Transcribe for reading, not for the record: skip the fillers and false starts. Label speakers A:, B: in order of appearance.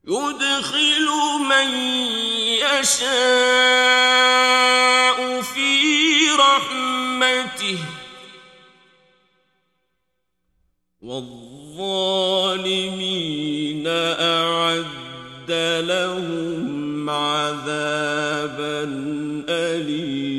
A: يدخل من يشاء في رحمته والظالمين أعد لهم عذابا أليما